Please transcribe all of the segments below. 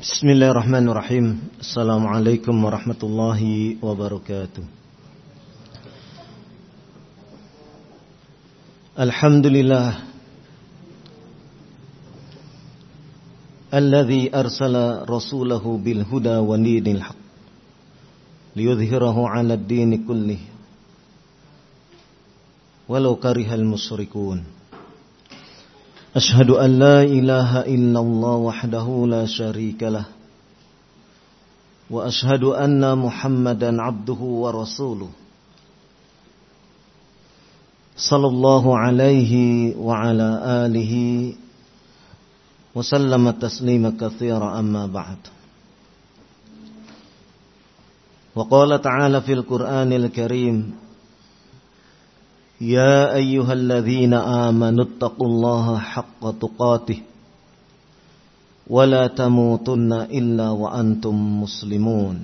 Bismillahirrahmanirrahim. Assalamualaikum warahmatullahi wabarakatuh. Alhamdulillah alladzi arsala rasulahu bil huda wa dinil haq liyudhhirahu 'alad dini kullih walau karihal musyrikun. Ashhadu an la ilaha illallah wahdahu la syarika lah wa ashhadu anna Muhammadan abduhu wa rasuluh sallallahu alaihi wa ala alihi wa sallama taslima katsira amma ba'd. Wa qala ta'ala fil Qur'anil Karim, ya ayyuhalladzina amanu taqullaha haqqa tuqatih wa la tamutunna illa wa antum muslimun.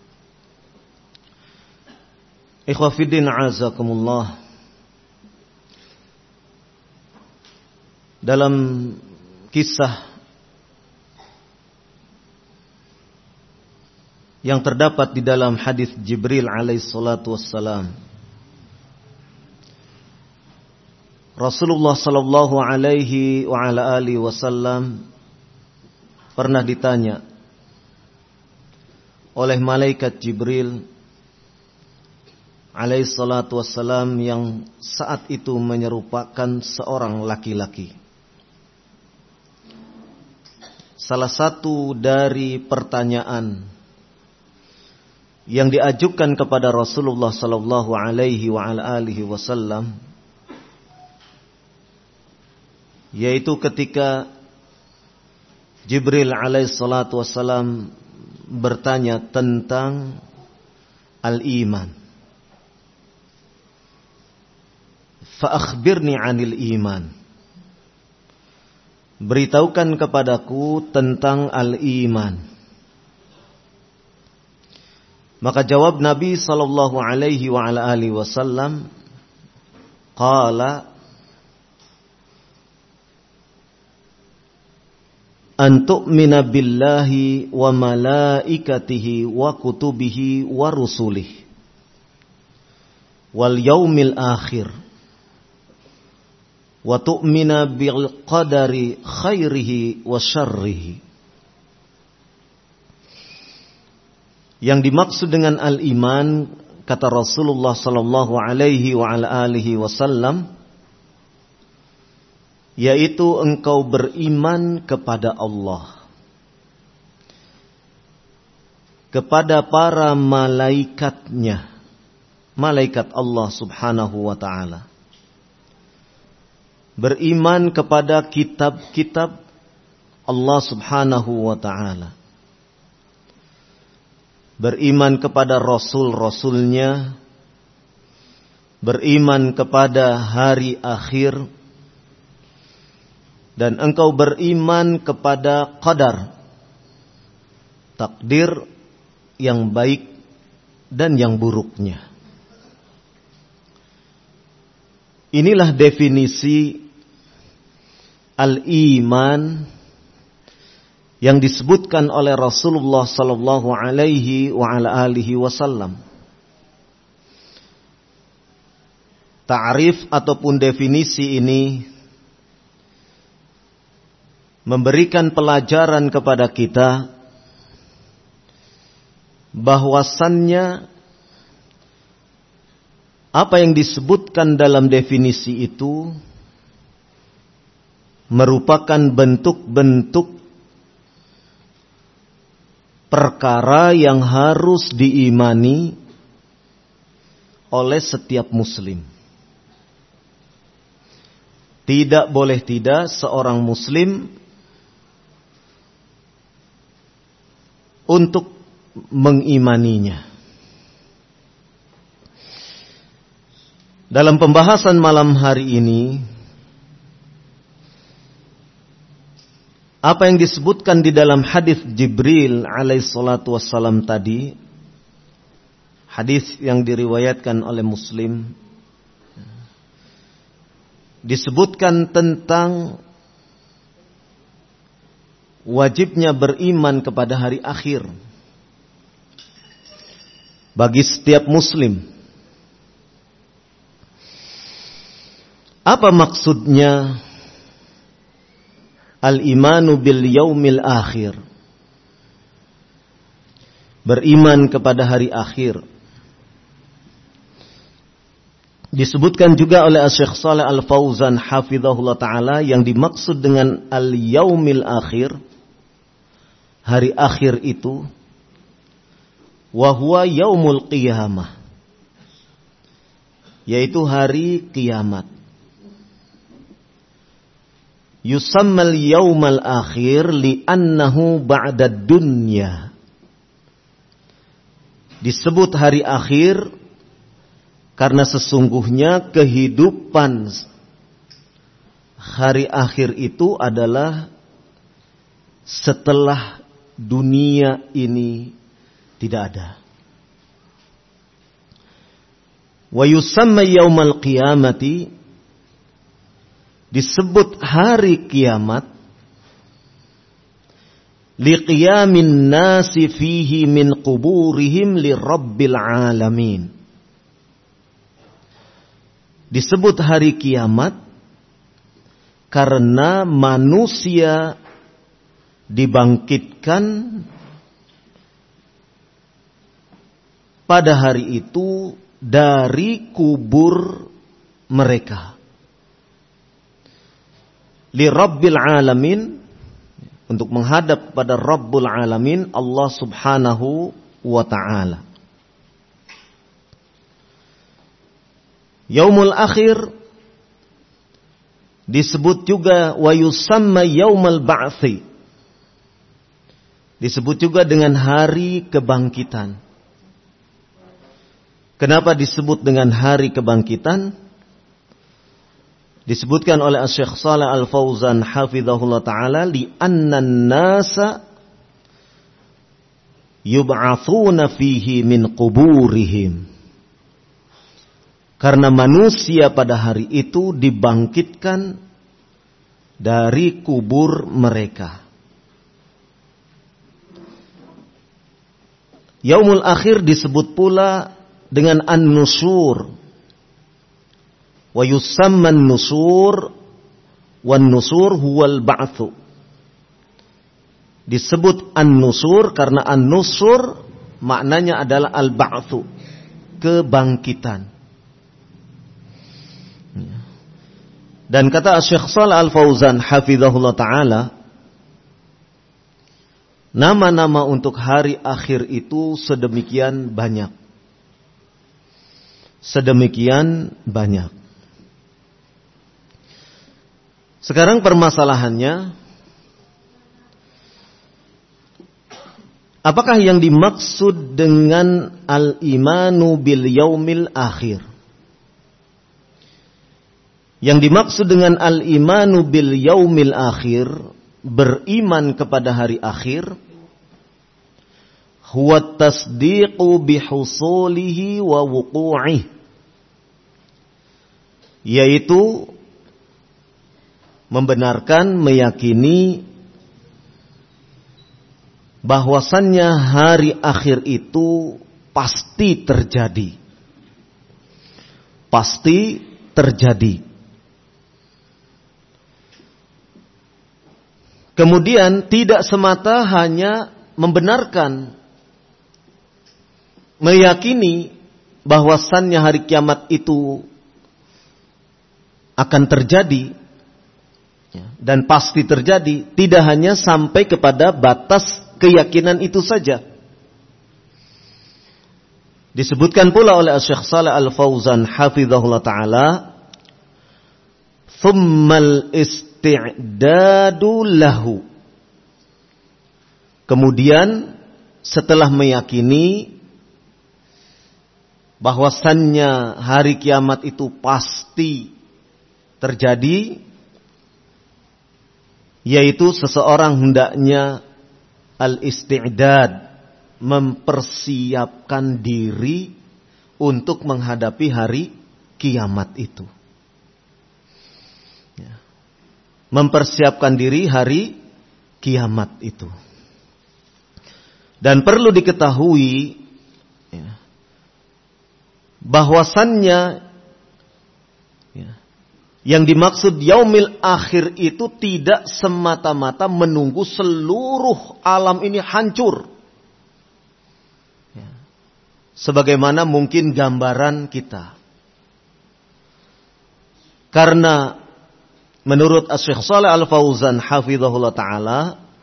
Ikhwa fiddin azakumullah. Dalam kisah yang terdapat di dalam hadis Jibril alaihi salatu wassalam, Rasulullah sallallahu alaihi wa ala alihi wasallam pernah ditanya oleh malaikat Jibril alaihi salatu wassalam yang saat itu menyerupakan seorang laki-laki. Salah satu dari pertanyaan yang diajukan kepada Rasulullah sallallahu alaihi wa ala alihi wasallam, yaitu ketika Jibril alaihi salatu wassalam bertanya tentang al-iman. Fa akhbirni 'anil iman. Beritahukan kepadaku tentang al-iman. Maka jawab Nabi sallallahu alaihi wa ala alihi wasallam, qala an tu'mina billahi wa malaikatihi wa kutubihi wa rusulihi wal yaumil akhir wa tu'mina bil qadari khairihi wa syarrihi. Yang dimaksud dengan al-iman, kata Rasulullah sallallahu alaihi wa ala alihi wasallam, yaitu engkau beriman kepada Allah, kepada para malaikatnya, malaikat Allah subhanahu wa ta'ala, beriman kepada kitab-kitab Allah subhanahu wa ta'ala, beriman kepada rasul-rasulnya, beriman kepada hari akhir, dan engkau beriman kepada qadar, takdir yang baik dan yang buruknya. Inilah definisi al-iman yang disebutkan oleh Rasulullah sallallahu alaihi wa ala alihi wasallam. Ta'rif ataupun definisi ini memberikan pelajaran kepada kita bahwasannya apa yang disebutkan dalam definisi itu merupakan bentuk-bentuk perkara yang harus diimani oleh setiap muslim. Tidak boleh tidak seorang muslim untuk mengimaninya. Dalam pembahasan malam hari ini, apa yang disebutkan di dalam hadis Jibril alaihi salatu wassalam tadi, hadis yang diriwayatkan oleh Muslim, disebutkan tentang wajibnya beriman kepada hari akhir bagi setiap muslim. Apa maksudnya al-imanu bil yaumil akhir? Beriman kepada hari akhir. Disebutkan juga oleh Syekh Shalih Al-Fauzan hafizahullah ta'ala, yang dimaksud dengan al-yaumil akhir, hari akhir itu, wa huwa yaumul qiyamah, yaitu hari kiamat. Yusammal yaumal akhir li'annahu ba'da dunya. Disebut hari akhir karena sesungguhnya kehidupan hari akhir itu adalah setelah dunia ini tidak ada. Wa yusamma yaumal qiyamati, disebut hari kiamat, liqiyamin nasi fihi min quburihim li rabbil alamin. Disebut hari kiamat karena manusia dibangkitkan pada hari itu dari kubur mereka. Li rabbil alamin, untuk menghadap pada Rabbul Alamin, Allah Subhanahu wa ta'ala. Yaumul akhir disebut juga wa yusamma yaumal ba'tsi. Disebut juga dengan hari kebangkitan. Kenapa disebut dengan hari kebangkitan? Disebutkan oleh Syekh Shalih Al-Fauzan hafizahullah ta'ala, li'annan nasa yub'atsuna fihi min quburihim. Karena manusia pada hari itu dibangkitkan dari kubur mereka. Yaumul akhir disebut pula dengan an-nusyur. Wa yusamma an-nusur wan nusur huwal ba'tsu. Disebut an-nusur karena an-nusur maknanya adalah al-ba'tsu, kebangkitan. Dan kata Syekh Shalih Al-Fauzan hafizahullah ta'ala, nama-nama untuk hari akhir itu sedemikian banyak. Sedemikian banyak. Sekarang permasalahannya, apakah yang dimaksud dengan al-imanu bil yaumil akhir? Yang dimaksud dengan al-imanu bil yaumil akhir, beriman kepada hari akhir, huwa tasdiqu bihusulihi wa wuqu'ih, yaitu membenarkan, meyakini bahwasannya hari akhir itu pasti terjadi. Pasti terjadi. Kemudian tidak semata hanya membenarkan, meyakini bahwasannya hari kiamat itu akan terjadi dan pasti terjadi, tidak hanya sampai kepada batas keyakinan itu saja. Disebutkan pula oleh Syekh Shalih Al-Fauzan hafizahullah ta'ala, thummal isti'dadu lahu. Kemudian setelah meyakini bahwasannya hari kiamat itu pasti terjadi, yaitu seseorang hendaknya al-isti'dad, mempersiapkan diri untuk menghadapi hari kiamat itu. Mempersiapkan diri hari kiamat itu. Dan perlu diketahui bahwasannya yang dimaksud yaumil akhir itu tidak semata-mata menunggu seluruh alam ini hancur. Sebagaimana mungkin gambaran kita. Karena menurut Asy-Syaikh Shalih Al-Fauzan hafizahullah ta'ala,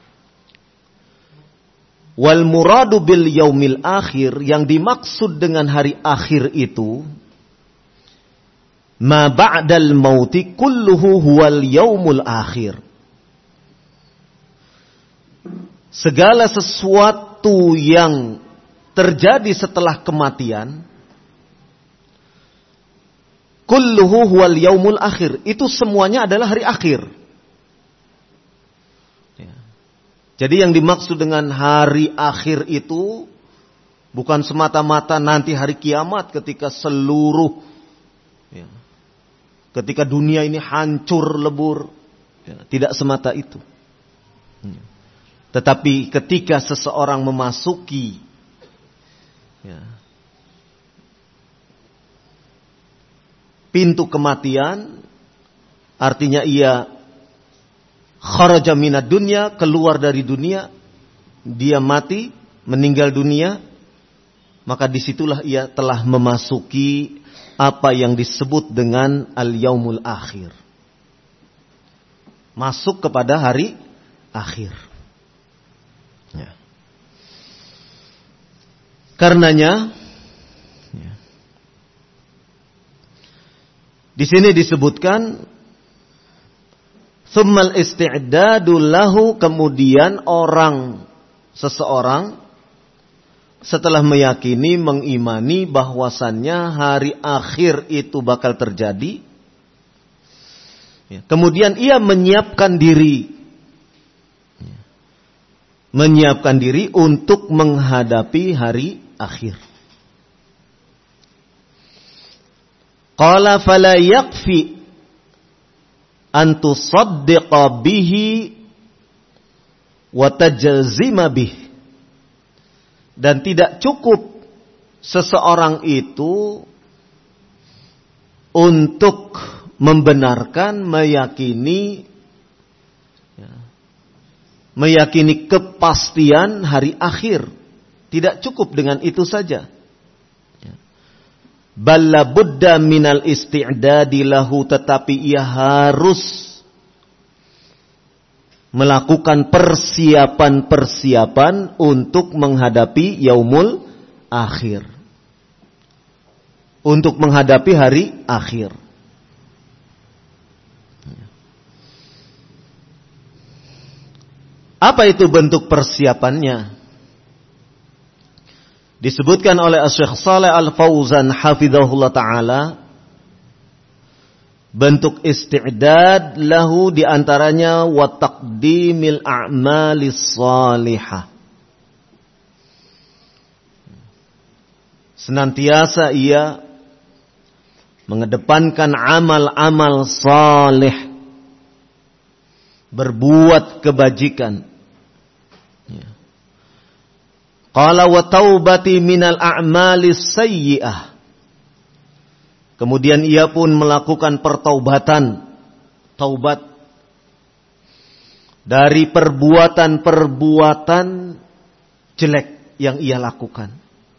wal muradu bil yaumil akhir, yang dimaksud dengan hari akhir itu, ma ba'dal mauti kulluhu huwal yaumul akhir. Segala sesuatu yang terjadi setelah kematian, kulluhu huwal yaumul akhir, itu semuanya adalah hari akhir. Jadi yang dimaksud dengan hari akhir itu bukan semata-mata nanti hari kiamat ketika ketika dunia ini hancur lebur. Tidak semata itu. Tetapi ketika seseorang memasuki pintu kematian, artinya ia kharaja minad dunya, keluar dari dunia, dia mati, meninggal dunia, maka disitulah ia telah memasuki apa yang disebut dengan al-yaumul akhir. Masuk kepada hari akhir. Karenanya, di sini disebutkan tsummal isti'dadu lahu, kemudian seseorang setelah meyakini, mengimani bahwasannya hari akhir itu bakal terjadi, kemudian ia menyiapkan diri untuk menghadapi hari akhir. Qala fala yakfi an tusaddiqa bihi wa tajzima bih. Dan tidak cukup seseorang itu untuk membenarkan, meyakini kepastian hari akhir. Tidak cukup dengan itu saja. Balla budda minal isti'dadi lahu, tetapi ia harus melakukan persiapan-persiapan untuk menghadapi yaumul akhir. Untuk menghadapi hari akhir. Apa itu bentuk persiapannya? Disebutkan oleh Asy-Syaikh Shalih Al-Fauzan hafizahullah ta'ala, bentuk isti'dad lahu diantaranya wa taqdimil a'malis salihah. Senantiasa ia mengedepankan amal-amal salih, berbuat kebajikan. Qala wa taubati minal a'malis sayyi'ah. Kemudian ia pun melakukan pertaubatan, taubat dari perbuatan-perbuatan jelek yang ia lakukan.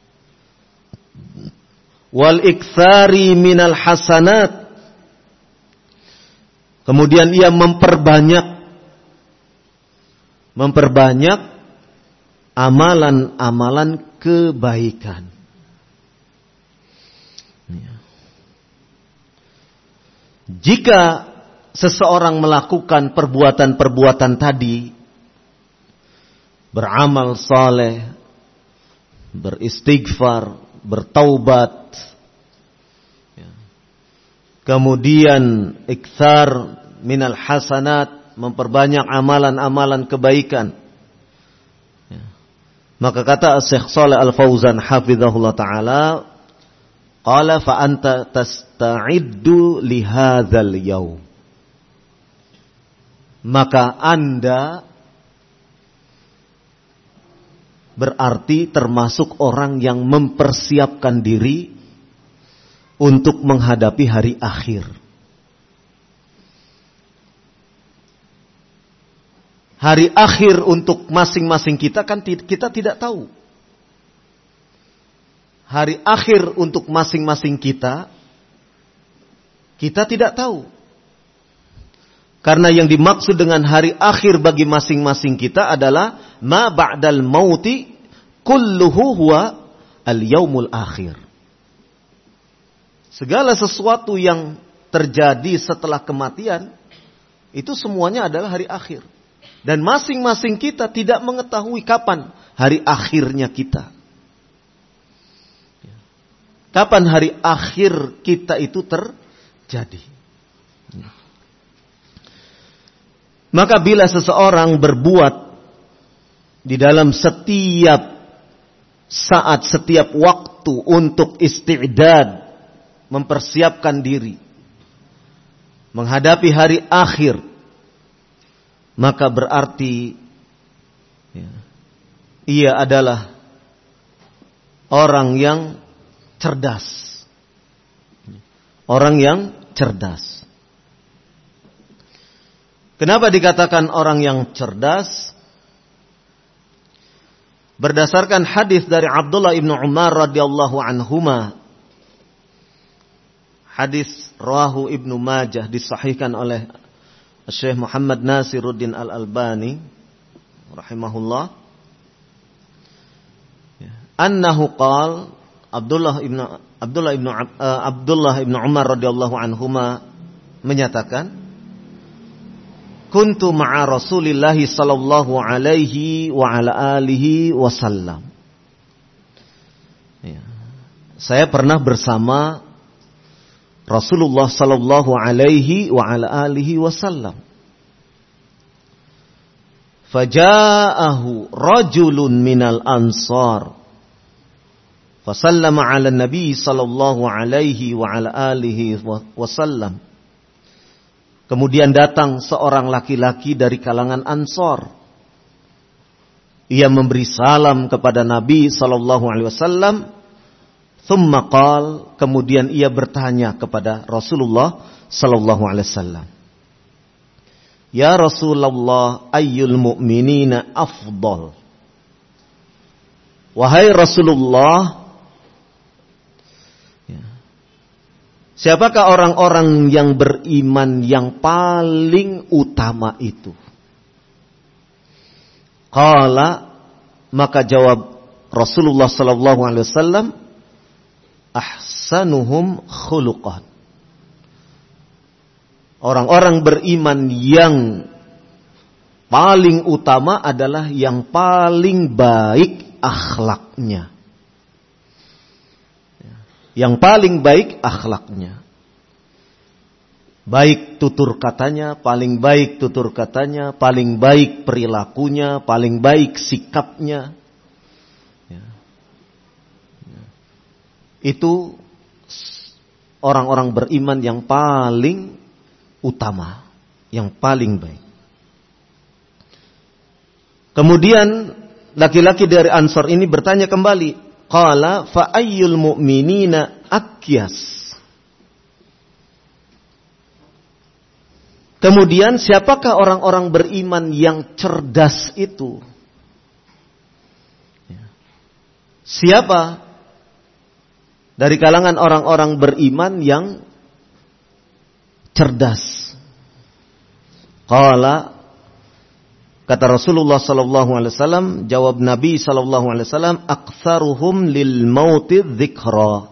Wal iktsari minal hasanat. Kemudian ia memperbanyak amalan-amalan kebaikan. Jika seseorang melakukan perbuatan-perbuatan tadi, beramal saleh, beristighfar, bertaubat, kemudian iktsar minal hasanat, memperbanyak amalan-amalan kebaikan, maka kata Syekh Shalih Al-Fauzan hafizahullah ta'ala, qala fa anta tasta'iddu li hadzal yaum. Maka Anda berarti termasuk orang yang mempersiapkan diri untuk menghadapi hari akhir. Hari akhir untuk masing-masing kita kan kita tidak tahu. Hari akhir untuk masing-masing kita tidak tahu. Karena yang dimaksud dengan hari akhir bagi masing-masing kita adalah ma ba'dal mauti kulluhu huwa al-yaumul akhir. Segala sesuatu yang terjadi setelah kematian itu semuanya adalah hari akhir. Dan masing-masing kita tidak mengetahui kapan hari akhirnya kita. Kapan hari akhir kita itu terjadi. Maka bila seseorang berbuat di dalam setiap saat, setiap waktu untuk isti'dad, mempersiapkan diri menghadapi hari akhir, maka berarti ia adalah orang yang cerdas. Orang yang cerdas. Kenapa dikatakan orang yang cerdas? Berdasarkan hadis dari Abdullah ibn Umar radhiyallahu anhuma. Hadis rawahu Ibnu Majah, disahihkan oleh Syekh Muhammad Nasiruddin Al-Albani rahimahullah. Annahu qala Abdullah ibn Umar radhiyallahu anhuma menyatakan, kuntu ma'a Rasulillah sallallahu alaihi wa ala alihi wasallam. Saya pernah bersama Rasulullah sallallahu alaihi wa ala alihi wasallam. Faja'ahu rajulun minal ansar. Fasallama ala nabi sallallahu alaihi wa ala alihi wasallam. Kemudian datang seorang laki-laki dari kalangan Ansor. Ia memberi salam kepada Nabi sallallahu alaihi wasallam. Thumma qala, kemudian ia bertanya kepada Rasulullah sallallahu alaihi wasallam. Ya Rasulullah, ayyul mu'minina afdal? Wahai Rasulullah, siapakah orang-orang yang beriman yang paling utama itu? Qala, maka jawab Rasulullah sallallahu alaihi wasallam, ahsanuhum khuluqan. Orang-orang beriman yang paling utama adalah yang paling baik akhlaknya. Yang paling baik akhlaknya. Baik tutur katanya, paling baik tutur katanya, paling baik perilakunya, paling baik sikapnya. Itu orang-orang beriman yang paling utama, yang paling baik. Kemudian laki-laki dari Ansor ini bertanya kembali, qala fa ayyul mu'minina akyas? Kemudian siapakah orang-orang beriman yang cerdas itu? Siapa dari kalangan orang-orang beriman yang cerdas? Qala, kata Rasulullah sallallahu alaihi wasallam, jawab Nabi sallallahu alaihi wasallam, aktsaruhum lil mauti dzikra.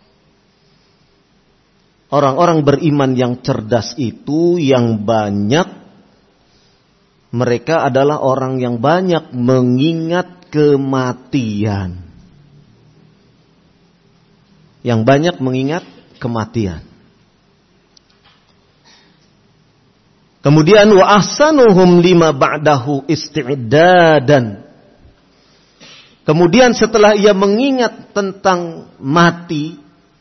Orang-orang beriman yang cerdas itu yang banyak, mereka adalah orang yang banyak mengingat kematian. Yang banyak mengingat kematian. Kemudian wa ahsanuhum lima ba'dahu isti'dadan. Kemudian setelah ia mengingat tentang mati,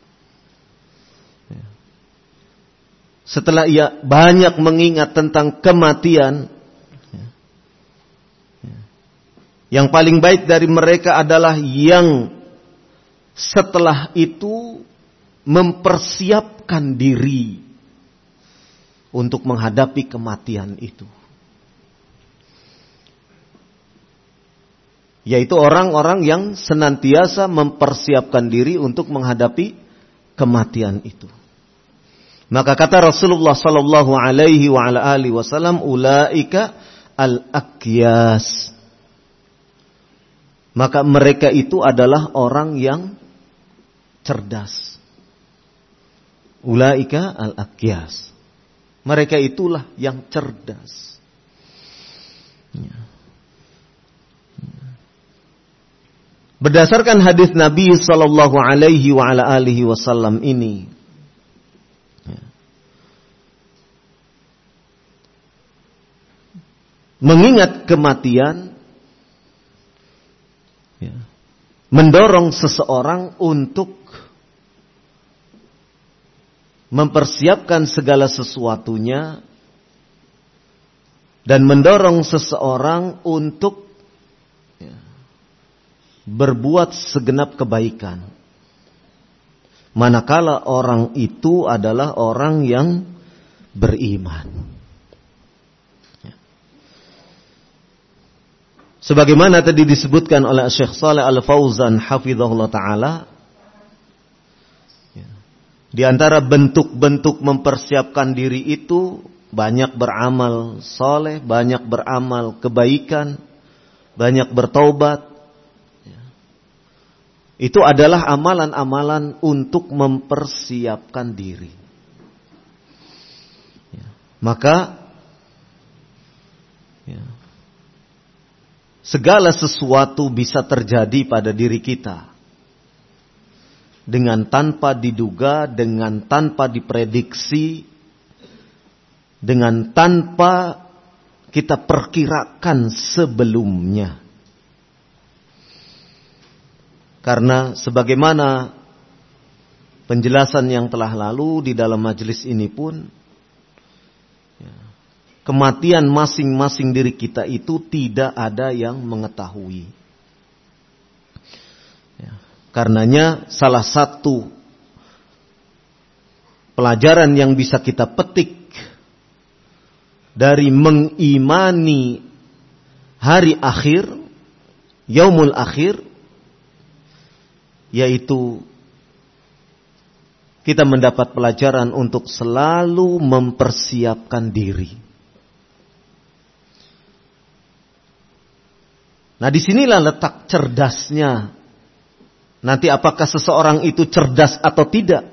setelah ia banyak mengingat tentang kematian, Yang paling baik dari mereka adalah yang setelah itu mempersiapkan diri untuk menghadapi kematian itu. Yaitu orang-orang yang senantiasa mempersiapkan diri untuk menghadapi kematian itu. Maka kata Rasulullah sallallahu alaihi wa ala alihi wasallam, ulaika al-akyas. Maka mereka itu adalah orang yang cerdas. Ulaika al-akyas. Mereka itulah yang cerdas. Berdasarkan hadis Nabi sallallahu alaihi wa ala alihi wasallam ini, mengingat kematian mendorong seseorang untuk mempersiapkan segala sesuatunya dan mendorong seseorang untuk berbuat segenap kebaikan. Manakala orang itu adalah orang yang beriman. Sebagaimana tadi disebutkan oleh Syekh Shalih Al-Fauzan hafizahullah ta'ala, di antara bentuk-bentuk mempersiapkan diri itu banyak beramal soleh, banyak beramal kebaikan, banyak bertaubat. Itu adalah amalan-amalan untuk mempersiapkan diri. Maka segala sesuatu bisa terjadi pada diri kita dengan tanpa diduga, dengan tanpa diprediksi, dengan tanpa kita perkirakan sebelumnya. Karena sebagaimana penjelasan yang telah lalu di dalam majelis ini pun, kematian masing-masing diri kita itu tidak ada yang mengetahui. Karenanya salah satu pelajaran yang bisa kita petik dari mengimani hari akhir, yaumul akhir, yaitu kita mendapat pelajaran untuk selalu mempersiapkan diri. Nah, disinilah letak cerdasnya. Nanti apakah seseorang itu cerdas atau tidak?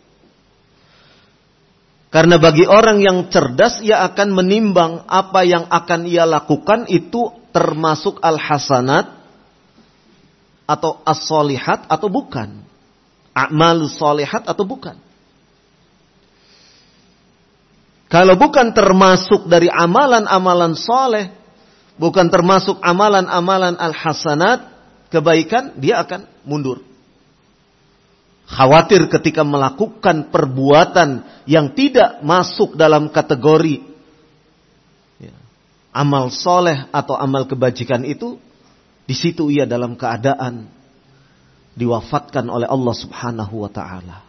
Karena bagi orang yang cerdas, ia akan menimbang apa yang akan ia lakukan itu termasuk al-hasanat atau as-solihat atau bukan. A'mal solihat atau bukan. Kalau bukan termasuk dari amalan-amalan soleh, bukan termasuk amalan-amalan al-hasanat, kebaikan, dia akan mundur. Khawatir ketika melakukan perbuatan yang tidak masuk dalam kategori amal soleh atau amal kebajikan itu, di situ ia dalam keadaan diwafatkan oleh Allah Subhanahu wa ta'ala.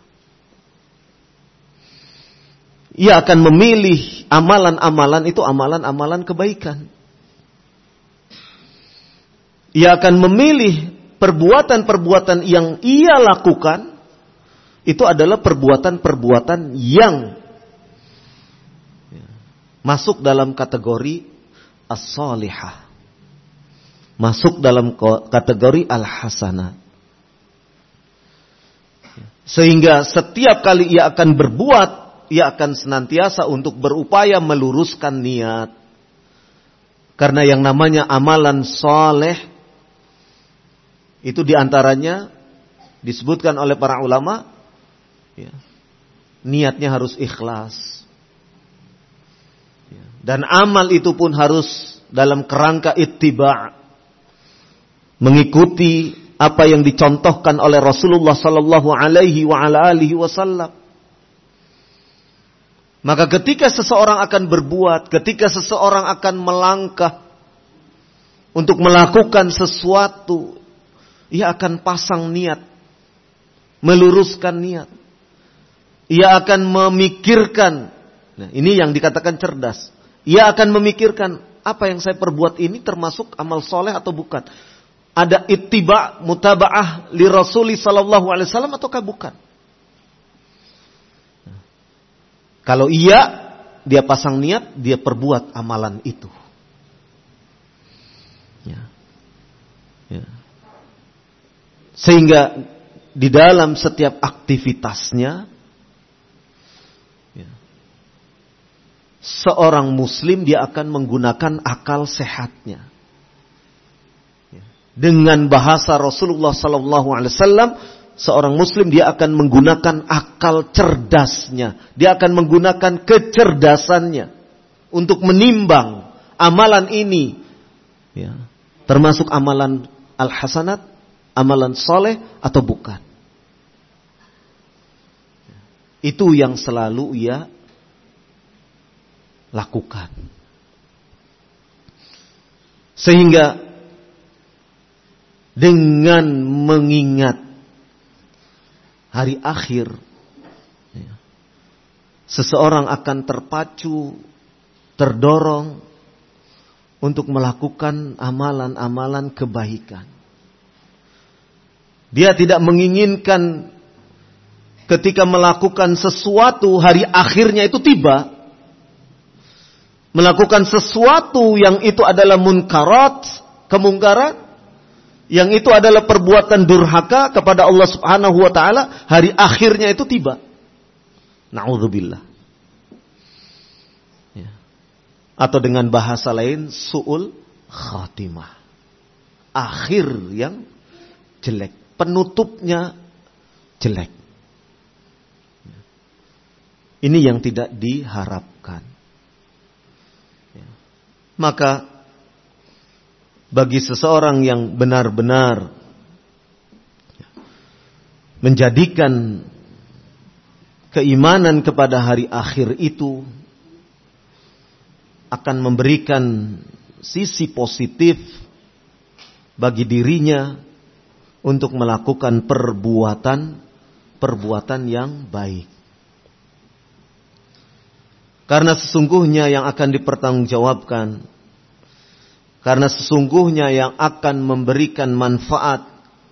Ia akan memilih amalan-amalan itu amalan-amalan kebaikan. Ia akan memilih perbuatan-perbuatan yang ia lakukan itu adalah perbuatan-perbuatan yang masuk dalam kategori as-salihah. Masuk dalam kategori al-hasanah. Sehingga setiap kali ia akan berbuat, ia akan senantiasa untuk berupaya meluruskan niat. Karena yang namanya amalan soleh, itu diantaranya disebutkan oleh para ulama, niatnya harus ikhlas. Dan amal itu pun harus dalam kerangka ittiba', mengikuti apa yang dicontohkan oleh Rasulullah sallallahu alaihi wa ala alihi wasallam. Maka ketika seseorang akan berbuat, ketika seseorang akan melangkah, untuk melakukan sesuatu, ia akan pasang niat, meluruskan niat. Ia akan memikirkan, nah ini yang dikatakan cerdas. Ia akan memikirkan, apa yang saya perbuat ini termasuk amal soleh atau bukan? Ada ittiba, mutaba'ah li Rasuli sallallahu alaihi wasallam ataukah bukan? Kalau iya, dia pasang niat, dia perbuat amalan itu. Ya. Sehingga di dalam setiap aktivitasnya, seorang muslim dia akan menggunakan akal sehatnya. Dengan bahasa Rasulullah sallallahu alaihi wasallam, seorang muslim dia akan menggunakan akal cerdasnya. Dia akan menggunakan kecerdasannya untuk menimbang amalan ini, termasuk amalan al-hasanat, amalan soleh atau bukan. Itu yang selalu ia lakukan. Sehingga dengan mengingat hari akhir, seseorang akan terpacu, terdorong untuk melakukan amalan-amalan kebaikan. Dia tidak menginginkan ketika melakukan sesuatu hari akhirnya itu tiba. Melakukan sesuatu yang itu adalah munkarat, kemungkaran, yang itu adalah perbuatan durhaka kepada Allah Subhanahu wa taala, hari akhirnya itu tiba. Na'udzubillah. Atau dengan bahasa lain, su'ul khatimah. Akhir yang jelek. Penutupnya jelek. Ini yang tidak diharapkan. Maka bagi seseorang yang benar-benar menjadikan keimanan kepada hari akhir itu akan memberikan sisi positif bagi dirinya untuk melakukan perbuatan yang baik. Karena sesungguhnya yang akan dipertanggungjawabkan, karena sesungguhnya yang akan memberikan manfaat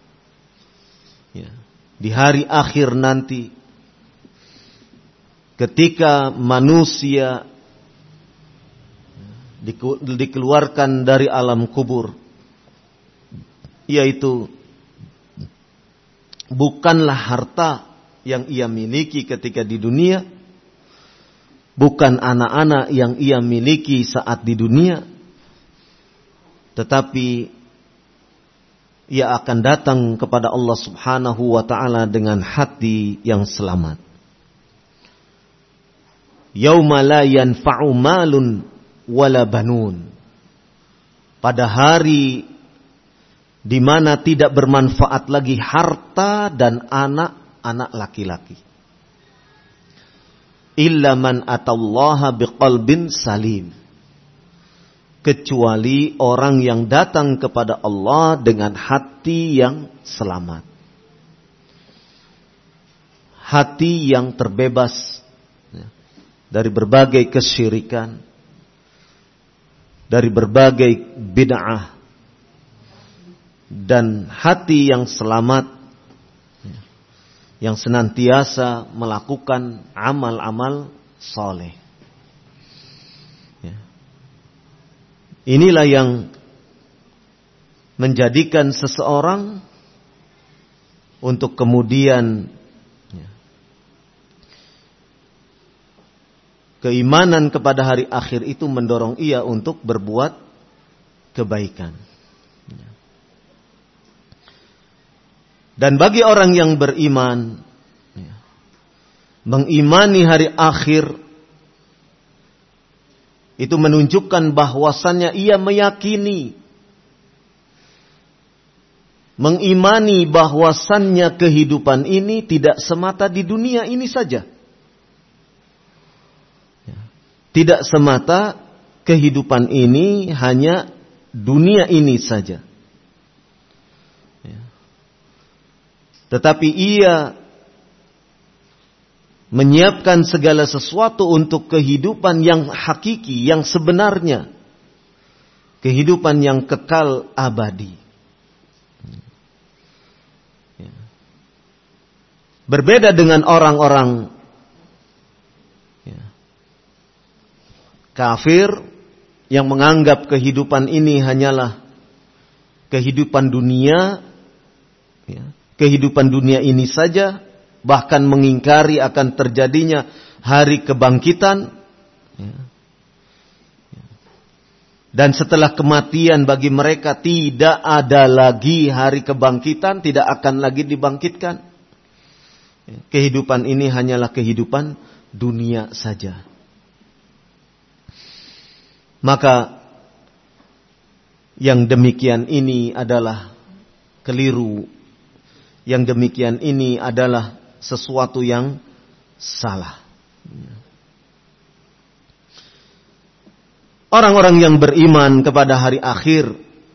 di hari akhir nanti, ketika manusia dikeluarkan dari alam kubur, yaitu bukanlah harta yang ia miliki ketika di dunia, bukan anak-anak yang ia miliki saat di dunia, tetapi ia akan datang kepada Allah Subhanahu wa taala dengan hati yang selamat. Yauma la yanfa'u malun wala banun. Pada hari di mana tidak bermanfaat lagi harta dan anak-anak laki-laki. Illa man atallaha biqalbin salim. Kecuali orang yang datang kepada Allah dengan hati yang selamat. Hati yang terbebas dari berbagai kesyirikan, dari berbagai bid'ah, dan hati yang selamat, yang senantiasa melakukan amal-amal soleh. Inilah yang menjadikan seseorang untuk kemudian keimanan kepada hari akhir itu mendorong ia untuk berbuat kebaikan. Dan bagi orang yang beriman, mengimani hari akhir, itu menunjukkan bahwasannya ia meyakini, mengimani bahwasannya kehidupan ini tidak semata di dunia ini saja. Tidak semata kehidupan ini hanya dunia ini saja. Tetapi ia menyiapkan segala sesuatu untuk kehidupan yang hakiki, yang sebenarnya. Kehidupan yang kekal abadi. Berbeda dengan orang-orang kafir yang menganggap kehidupan ini hanyalah kehidupan dunia, kehidupan dunia ini saja, bahkan mengingkari akan terjadinya hari kebangkitan. Dan setelah kematian bagi mereka tidak ada lagi hari kebangkitan, tidak akan lagi dibangkitkan. Kehidupan ini hanyalah kehidupan dunia saja. Maka yang demikian ini adalah keliru. Yang demikian ini adalah sesuatu yang salah. Orang-orang yang beriman kepada hari akhir,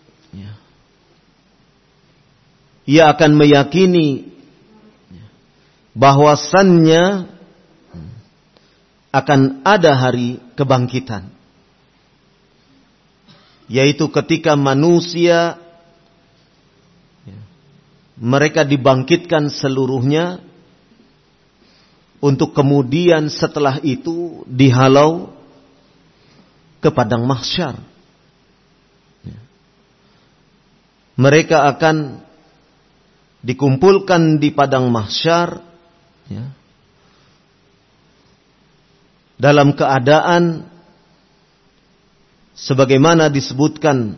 ia akan meyakini bahwasannya akan ada hari kebangkitan, yaitu ketika manusia mereka dibangkitkan seluruhnya, untuk kemudian setelah itu dihalau ke padang mahsyar. Mereka akan dikumpulkan di padang mahsyar dalam keadaan sebagaimana disebutkan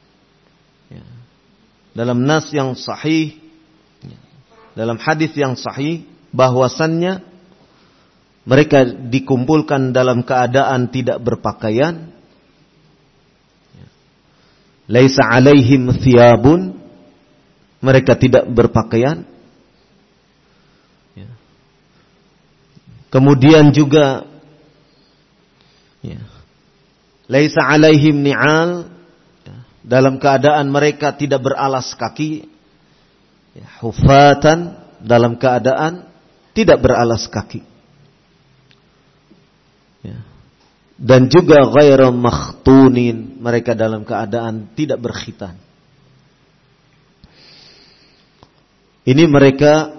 dalam nas yang sahih, dalam hadis yang sahih, bahwasannya mereka dikumpulkan dalam keadaan tidak berpakaian. Laisa alaihim thiyabun, mereka tidak berpakaian. Kemudian juga laisa alaihim ni'al, dalam keadaan mereka tidak beralas kaki. Hufatan, dalam keadaan tidak beralas kaki. Dan juga ghairu makhtunin, mereka dalam keadaan tidak berkhitan. Ini mereka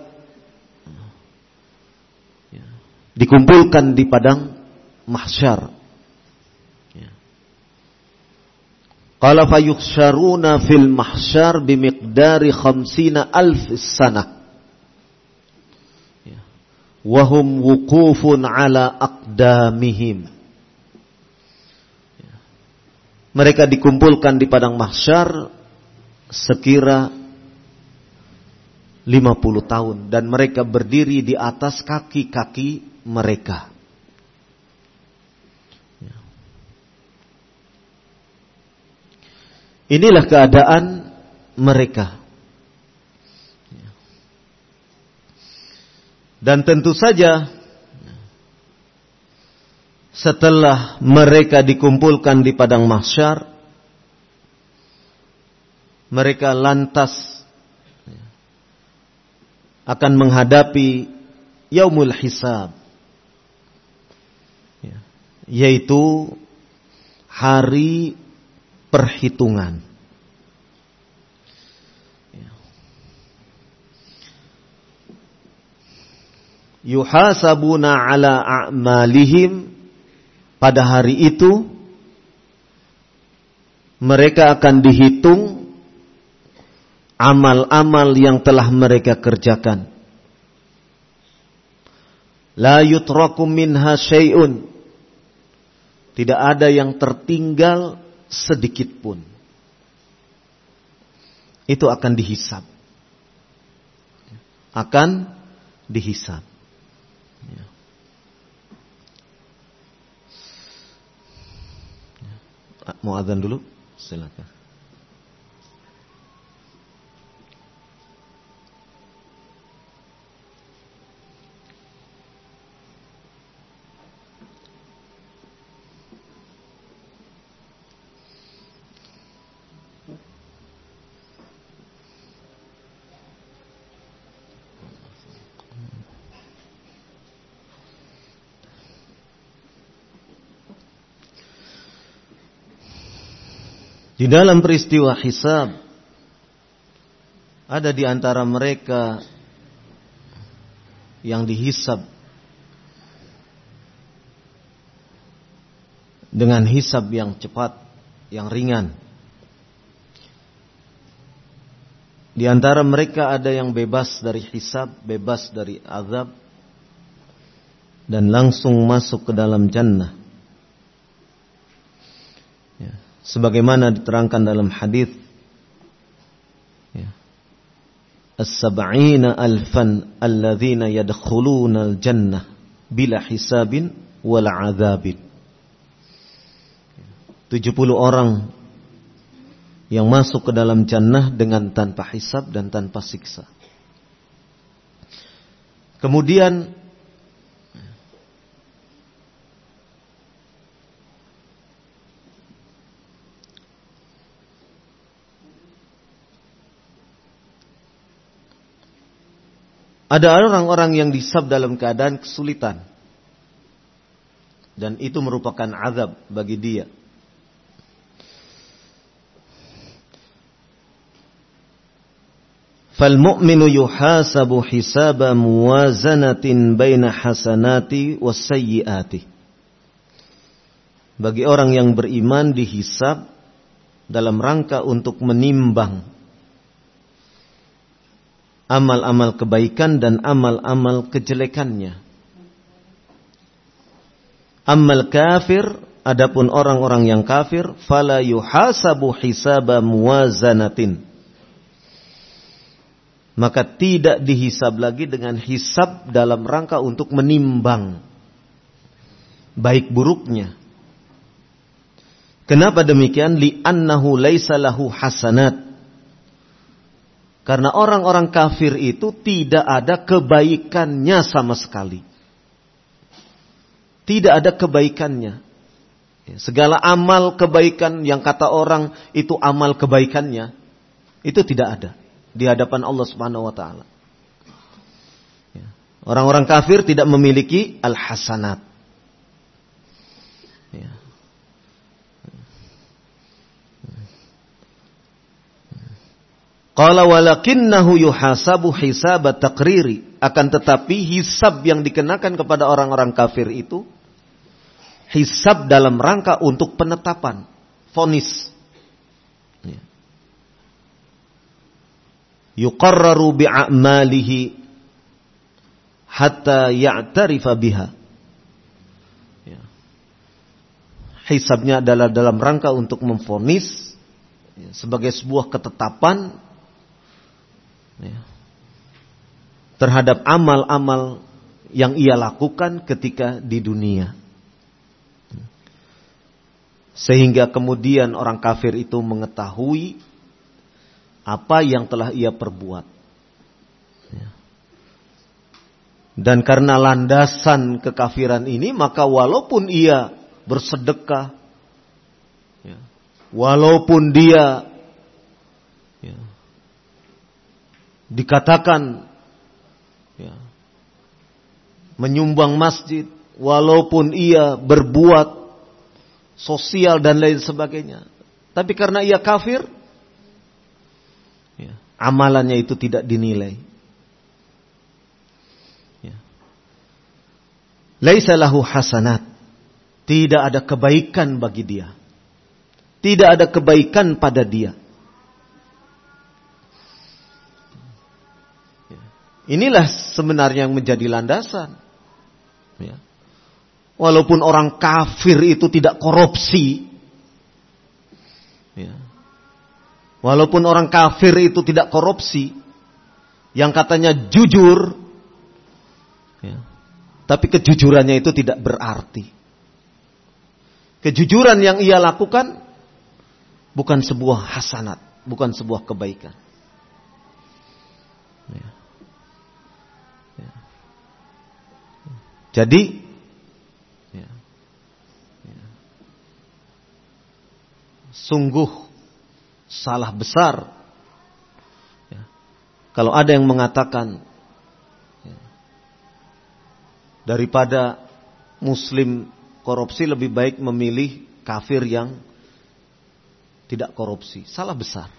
dikumpulkan di padang mahsyar. Qala fayuhsyaruna fil mahsyar bimiqdari 50,000 sanah. Wa hum wuqufun ala aqdamihim. Mereka dikumpulkan di padang mahsyar sekira 50 tahun dan mereka berdiri di atas kaki-kaki mereka. Inilah keadaan mereka. Dan tentu saja setelah mereka dikumpulkan di padang mahsyar, mereka lantas akan menghadapi yaumul hisab, yaitu hari perhitungan. Yuhasabuna ala a'malihim, pada hari itu mereka akan dihitung amal-amal yang telah mereka kerjakan. La yutraku minha syai'un, tidak ada yang tertinggal sedikit pun. Itu akan dihisab. Akan dihisab. Mau adzan dulu? Silakan. Di dalam peristiwa hisab, ada di antara mereka yang dihisab dengan hisab yang cepat, yang ringan. Di antara mereka ada yang bebas dari hisab, bebas dari azab, dan langsung masuk ke dalam jannah. Ya. Sebagaimana diterangkan dalam hadis, ya. As-sab'ina alfan alladzina yadkhuluna al-jannah bila hisabin wala azabin. 70 orang yang masuk ke dalam jannah dengan tanpa hisab dan tanpa siksa. Kemudian ada orang-orang yang dihisab dalam keadaan kesulitan, dan itu merupakan azab bagi dia. Fal-mu'minu yuhasabu hisaba muwazanatin baina hasanati was-sayyiati. Bagi orang yang beriman dihisab dalam rangka untuk menimbang amal-amal kebaikan dan amal-amal kejelekannya. Ammal kafir, adapun orang-orang yang kafir, fala yuhasabu hisaba muwazanatin. Maka tidak dihisab lagi dengan hisab dalam rangka untuk menimbang baik buruknya. Kenapa demikian? Li'annahu laisa lahu hasanat. Karena orang-orang kafir itu tidak ada kebaikannya sama sekali. Tidak ada kebaikannya. Segala amal kebaikan yang kata orang itu amal kebaikannya, itu tidak ada di hadapan Allah Subhanahu wa taala. Orang-orang kafir tidak memiliki al-hasanat. Qala walakinnahu yuhasabu hisabat taqriri, akan tetapi hisab yang dikenakan kepada orang-orang kafir itu hisab dalam rangka untuk penetapan, vonis. Yuqarraru bi'amalihi hatta ya'tarifa biha. Hisabnya adalah dalam rangka untuk memvonis sebagai sebuah ketetapan terhadap amal-amal yang ia lakukan ketika di dunia. Sehingga kemudian orang kafir itu mengetahui apa yang telah ia perbuat. Dan karena landasan kekafiran ini, maka walaupun ia bersedekah, walaupun dia dikatakan menyumbang masjid, walaupun ia berbuat sosial dan lain sebagainya, tapi karena ia kafir, amalannya itu tidak dinilai. Laisa lahu hasanat. Tidak ada kebaikan bagi dia. Tidak ada kebaikan pada dia. Inilah sebenarnya yang menjadi landasan. Walaupun orang kafir itu tidak korupsi, walaupun orang kafir itu tidak korupsi, yang katanya jujur, tapi kejujurannya itu tidak berarti. Kejujuran yang ia lakukan bukan sebuah hasanat, bukan sebuah kebaikan. Jadi, sungguh salah besar kalau ada yang mengatakan daripada muslim korupsi lebih baik memilih kafir yang tidak korupsi, salah besar.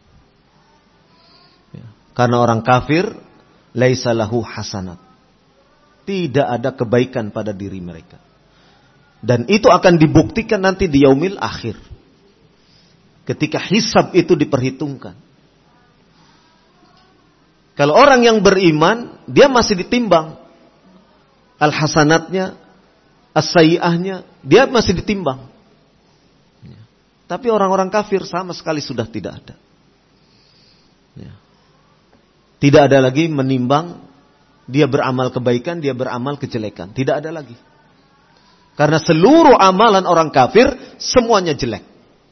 Ya. Karena orang kafir laisa lahu hasanat. Tidak ada kebaikan pada diri mereka. Dan itu akan dibuktikan nanti di yaumil akhir. Ketika hisab itu diperhitungkan. Kalau orang yang beriman, dia masih ditimbang. Al-hasanatnya, as-sayyi'ahnya, dia masih ditimbang. Ya. Tapi orang-orang kafir sama sekali sudah tidak ada. Ya. Tidak ada lagi menimbang, dia beramal kebaikan, dia beramal kejelekan. Tidak ada lagi. Karena seluruh amalan orang kafir, semuanya jelek.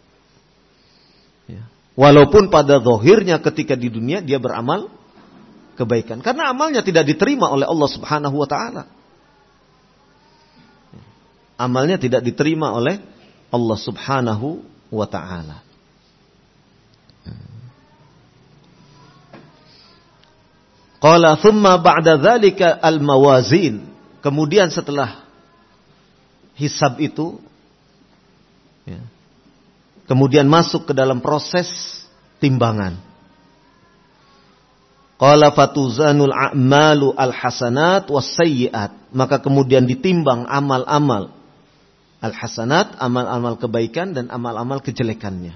Ya. Walaupun pada zahirnya ketika di dunia, dia beramal kebaikan. Karena amalnya tidak diterima oleh Allah Subhanahu wa ta'ala. Amalnya tidak diterima oleh Allah Subhanahu wa ta'ala. Qala thumma ba'da dzalika al-mawazin. Kemudian setelah hisab itu, ya, kemudian masuk ke dalam proses timbangan. Qala fatuzanul a'malu al-hasanat was-sayyi'at. Maka kemudian ditimbang amal-amal al-hasanat, amal-amal kebaikan dan amal-amal kejelekannya.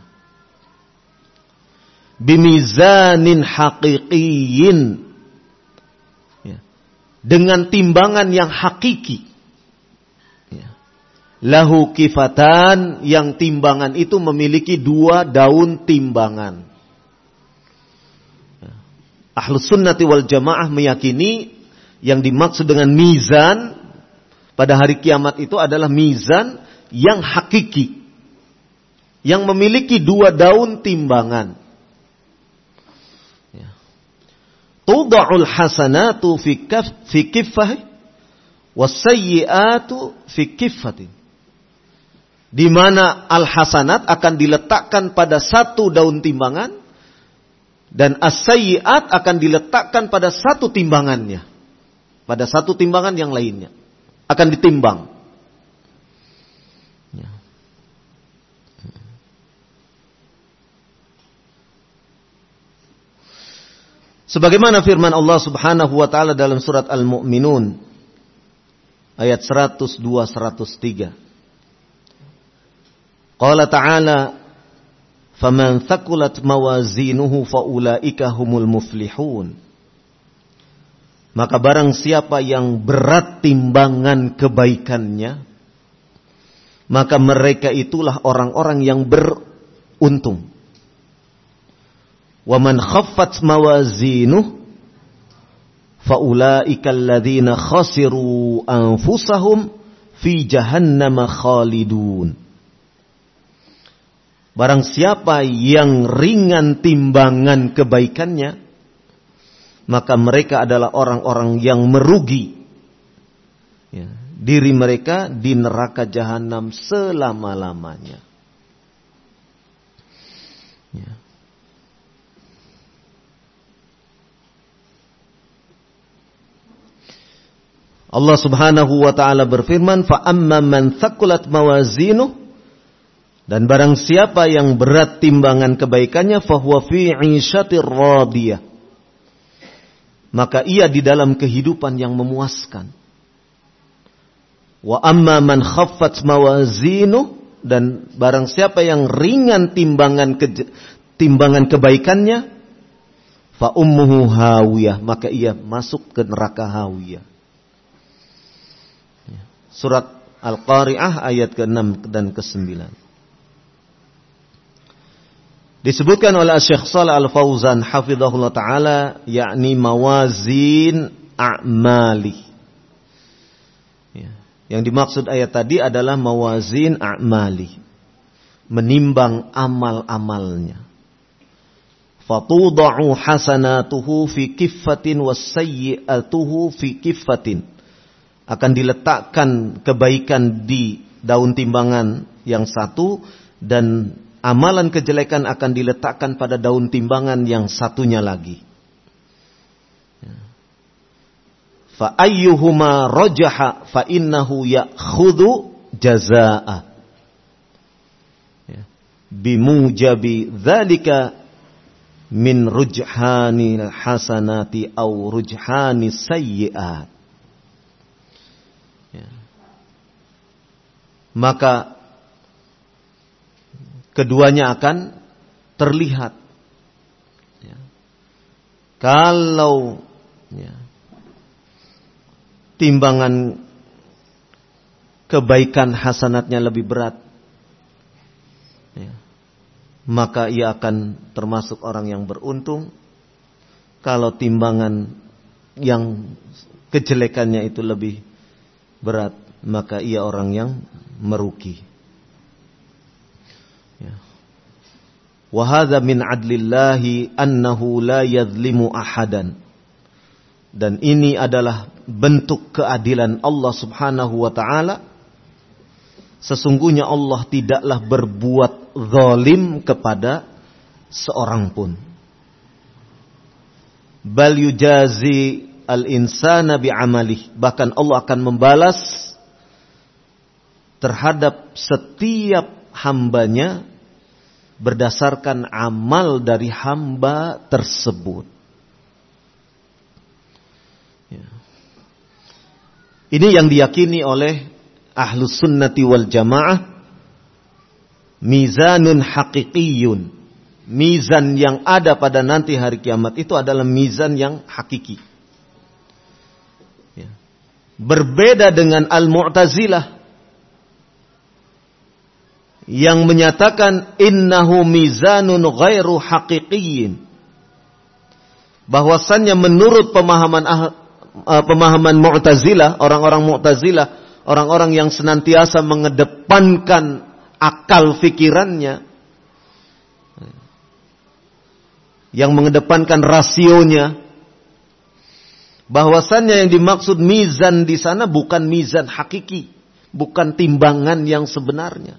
Bimizanin haqiqiyin. Ya. Dengan timbangan yang hakiki. Ya. Lahu kifatan, yang timbangan itu memiliki 2 daun timbangan. Ahlus sunnati wal jamaah meyakini yang dimaksud dengan mizan pada hari kiamat itu adalah mizan yang hakiki. Yang memiliki 2 daun timbangan. Ya. Tuda'ul hasanatu fi kiffah was-sayyi'atu fi kiffatin. Di mana al-hasanat akan diletakkan pada 1 daun timbangan. Dan as-sayyi'at akan diletakkan pada 1 timbangannya. Pada 1 timbangan yang lainnya. Akan ditimbang. Ya. Sebagaimana firman Allah Subhanahu wa ta'ala dalam surat Al-Mu'minun. Ayat 102-103. Qala ta'ala. Faman thaqulat mawazinuhu faulaika humul muflihun. Maka barang siapa yang berat timbangan kebaikannya, maka mereka itulah orang-orang yang beruntung. Wa man khaffat mawazinuhu faulaika alladzina khasiru anfusahum fi jahannam khalidun. Barang siapa yang ringan timbangan kebaikannya, maka mereka adalah orang-orang yang merugi. Ya, diri mereka di neraka jahanam selama-lamanya. Ya. Allah Subhanahu wa ta'ala berfirman, fa amma man thaqulat mawazinuhu. Dan barang siapa yang berat timbangan kebaikannya, fahuwa fi 'ishatir radiyah. Maka ia di dalam kehidupan yang memuaskan. Wa amma man khaffat mawazinu, dan barang siapa yang ringan timbangan kebaikannya, fa ummuhu hawiyah, maka ia masuk ke neraka hawiyah. Surat Al-Qari'ah ayat ke-6 dan ke-9. Disebutkan oleh Syekh Shalih Al-Fauzan hafizahullah taala, yakni mawazin a'mali. Ya. Yang dimaksud ayat tadi adalah mawazin a'mali, menimbang amal-amalnya. Fatuda'u hasanatuhu fi kiffatin was-sayyi'atuhu fi kiffatin. Akan diletakkan kebaikan di daun timbangan yang satu, dan amalan kejelekan akan diletakkan pada daun timbangan yang satunya lagi. Fa ayyuhuma rajaha fa innahu ya'khudhu jazaa'a. bimujabi dzalika min rujhanil hasanati au rujhanis sayyi'at. Ya. Maka keduanya akan terlihat. Ya. Kalau timbangan kebaikan hasanatnya lebih berat, maka ia akan termasuk orang yang beruntung. Kalau timbangan yang kejelekannya itu lebih berat, maka ia orang yang merugi. Wa hadza min adlillahi annahu la yadhlimu ahadan. Dan ini adalah bentuk keadilan Allah Subhanahu wa taala. Sesungguhnya Allah tidaklah berbuat zalim kepada seorang pun. Bal yujazi al-insana bi'amalih. Bahkan Allah akan membalas terhadap setiap hambanya berdasarkan amal dari hamba tersebut. Ini yang diyakini oleh Ahlus Sunnati wal Jamaah, mizanun haqiqiyun. Mizan yang ada pada nanti hari kiamat itu adalah mizan yang hakiki. Berbeda dengan Al-Mu'tazilah yang menyatakan innahu mizanun ghairu haqiqiyyin. Bahwasannya menurut pemahaman Mu'tazilah, orang-orang Mu'tazilah, orang-orang yang senantiasa mengedepankan akal fikirannya, yang mengedepankan rasionya, bahwasannya yang dimaksud mizan di sana bukan mizan hakiki, bukan timbangan yang sebenarnya.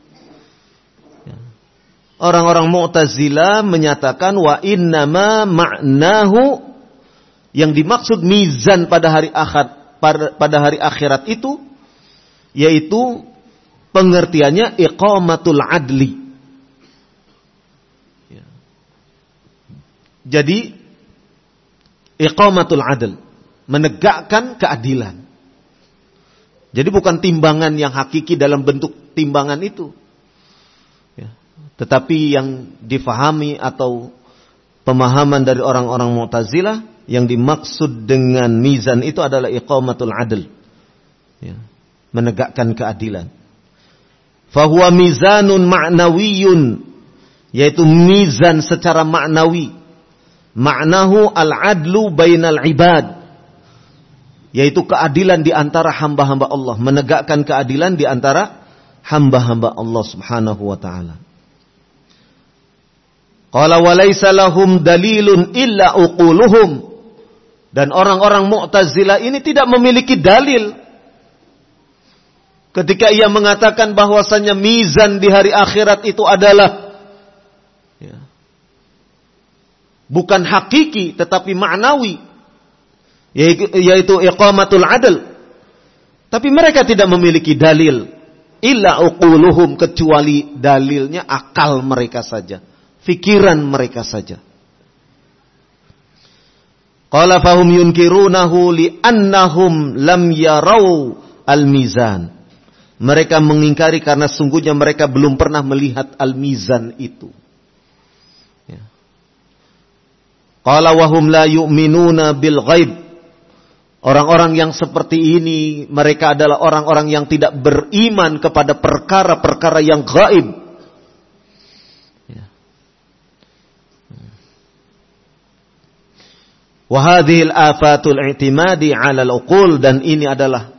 Orang-orang Mu'tazilah menyatakan wa innama ma'nahu, yang dimaksud mizan pada hari akhirat itu yaitu pengertiannya iqamatul adli. Jadi iqamatul adl, menegakkan keadilan. Jadi bukan timbangan yang hakiki dalam bentuk timbangan itu. Tetapi yang difahami atau pemahaman dari orang-orang Mu'tazilah, yang dimaksud dengan mizan itu adalah iqamatul adl, menegakkan keadilan. Fahuwa mizanun ma'nawiyun, yaitu mizan secara maknawi. Ma'nahu al-adlu bainal ibad, yaitu keadilan di antara hamba-hamba Allah, menegakkan keadilan di antara hamba-hamba Allah Subhanahu wa taala. Qala wa laisa lahum dalilun illa uquluhum. Dan orang-orang Mu'tazilah ini tidak memiliki dalil ketika ia mengatakan bahwasannya mizan di hari akhirat itu adalah bukan hakiki tetapi ma'nawi, yaitu iqamatul adl. Tapi mereka tidak memiliki dalil illa uquluhum, kecuali dalilnya akal mereka saja, fikiran mereka saja. Qala fahum yunkirunahu li'annahum lam yarau al-mizan. Mereka mengingkari karena sungguhnya mereka belum pernah melihat al-mizan itu. Qala wahum la yu'minuna bil ghaib. Orang-orang yang seperti ini, mereka adalah orang-orang yang tidak beriman kepada perkara-perkara yang gaib. Wa hadhil afatul i'timadi 'ala al-uqul, dan ini adalah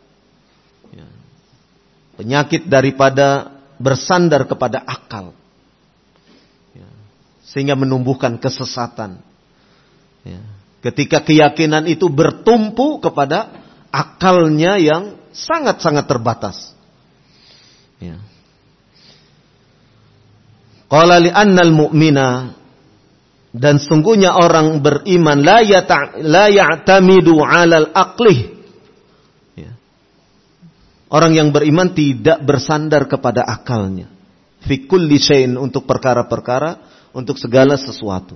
penyakit daripada bersandar kepada akal, sehingga menumbuhkan kesesatan. Ketika keyakinan itu bertumpu kepada akalnya yang sangat-sangat terbatas. Qala li annal mu'mina, dan sungguhnya orang beriman la ya'tamidu 'alal aqlih. Orang yang beriman tidak bersandar kepada akalnya. fi kulli syai'in, untuk perkara-perkara, untuk segala sesuatu.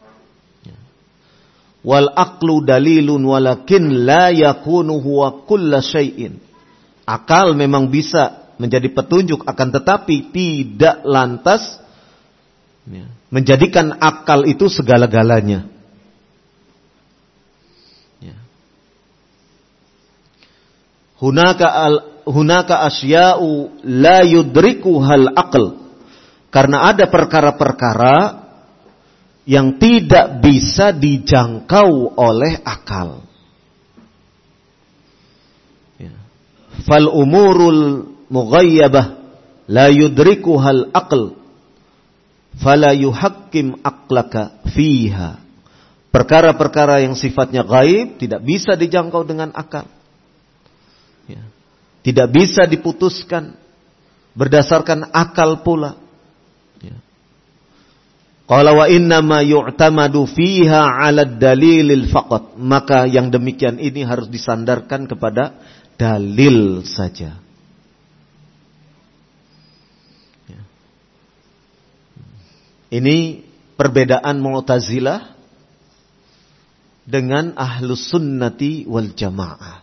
Wal aqlu dalilun walakin la yakunu huwa kulla syai'in. Akal memang bisa menjadi petunjuk, akan tetapi tidak lantas menjadikan akal itu segala-galanya. Hunaka asya'u la yudrikuhal aql. Karena ada perkara-perkara yang tidak bisa dijangkau oleh akal. Fal umurul mughayyabah la yudrikuhal aql fala yuhakkim aqlaka fiha. Perkara-perkara yang sifatnya gaib tidak bisa dijangkau dengan akal. Tidak bisa diputuskan berdasarkan akal pula. Qala wa inna ma yu'tamadu fiha 'ala dalilil faqat. Maka yang demikian ini harus disandarkan kepada dalil saja. Ini perbedaan Mu'tazilah dengan Ahlus Sunnati wal Jamaah.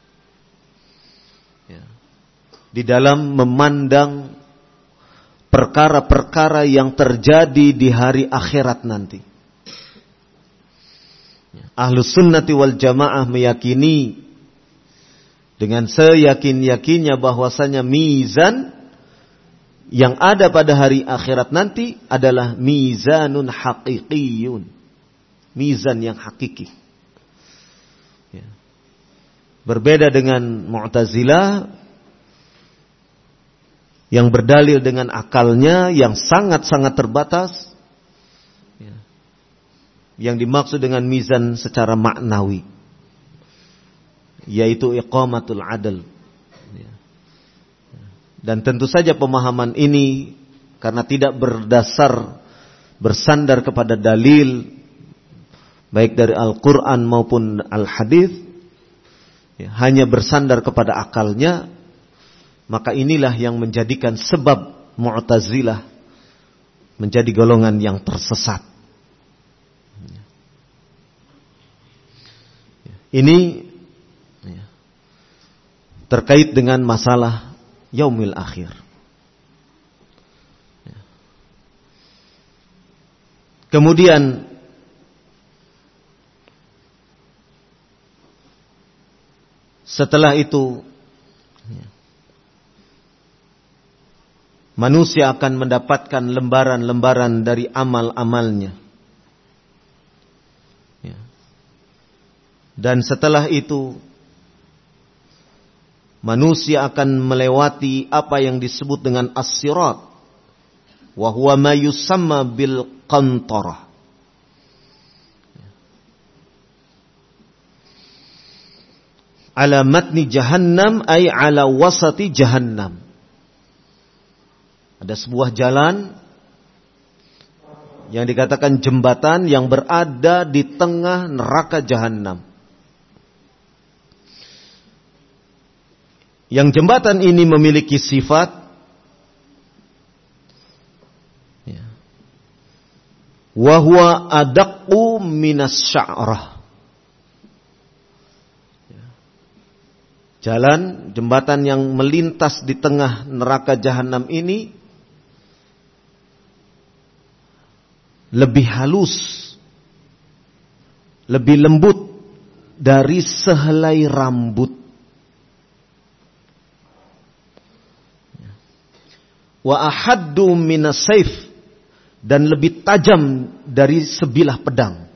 Di dalam memandang perkara-perkara yang terjadi di hari akhirat nanti. Ahlus Sunnati wal Jamaah meyakini dengan seyakin-yakinnya bahwasanya mizan yang ada pada hari akhirat nanti adalah mizanun haqiqiyun. Mizan yang hakiki. Berbeda dengan Mu'tazilah yang berdalil dengan akalnya yang sangat-sangat terbatas. Yang dimaksud dengan mizan secara maknawi, yaitu iqamatul adl. Dan tentu saja pemahaman ini karena tidak bersandar kepada dalil baik dari Al-Quran maupun Al-Hadits, hanya bersandar kepada akalnya, maka inilah yang menjadikan sebab Mu'tazilah menjadi golongan yang tersesat. Ini terkait dengan masalah yaumil akhir. Kemudian setelah itu manusia akan mendapatkan lembaran-lembaran dari amal-amalnya. Dan setelah itu manusia akan melewati apa yang disebut dengan as-sirat, wa huwa ma yusamma bil qantarah. Ala matni jahannam ay ala wasati jahannam. Ada sebuah jalan yang dikatakan jembatan yang berada di tengah neraka jahannam. Yang jembatan ini memiliki sifat wa huwa adaqqu minas sya'rah. Jalan jembatan yang melintas di tengah neraka jahanam ini lebih halus, lebih lembut dari sehelai rambut. Wa ahaddu minas saif, dan lebih tajam dari sebilah pedang.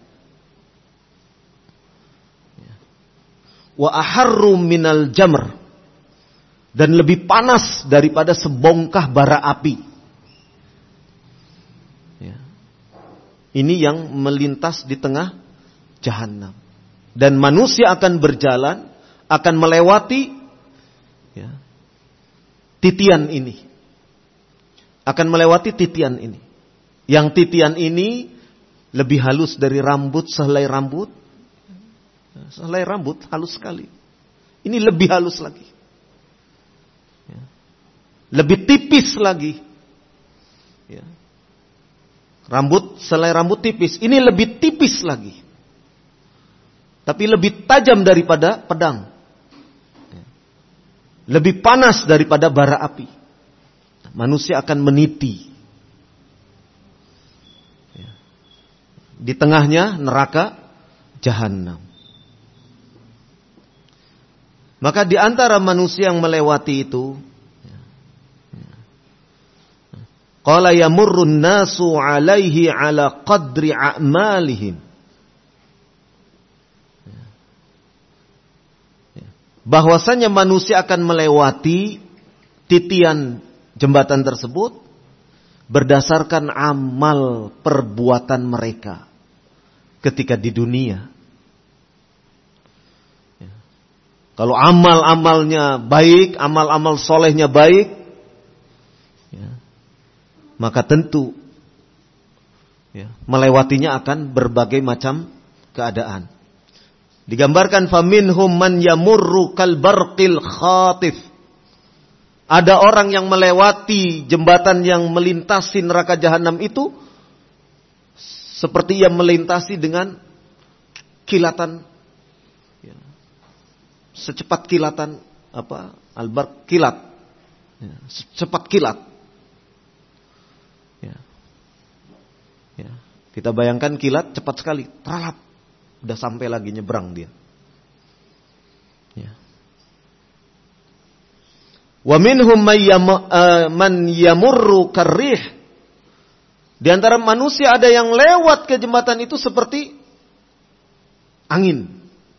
Wa aharru minal jamr, dan lebih panas daripada sebongkah bara api. Ini yang melintas di tengah jahanam. Dan manusia akan berjalan, akan melewati titian ini. Akan melewati titian ini. Yang titian ini lebih halus dari rambut, sehelai rambut. Sehelai rambut halus sekali. Ini lebih halus lagi. Lebih tipis lagi. Ya. Rambut selai rambut tipis, ini lebih tipis lagi. Tapi lebih tajam daripada pedang. Ya. Lebih panas daripada bara api. Manusia akan meniti. Ya. Di tengahnya neraka Jahannam. Maka di antara manusia yang melewati itu, qala yamurrun nasu alaihi ala qadri a'malihim. Bahwasanya manusia akan melewati titian jembatan tersebut berdasarkan amal perbuatan mereka ketika di dunia. Kalau amal-amalnya baik, amal-amal solehnya baik, ya, maka tentu ya, melewatinya akan berbagai macam keadaan. Digambarkan faminhum man yamurru kal barqil khatif. Ada orang yang melewati jembatan yang melintasi neraka Jahannam itu seperti yang melintasi dengan kilatan, ya, secepat kilatan al-barq, kilat, ya, secepat kilat. Ya. Ya. Kita bayangkan kilat cepat sekali, teralap, udah sampai lagi nyebrang dia. Ya. Wa minhum man yamurru karrih. Di antara manusia ada yang lewat ke jembatan itu seperti angin.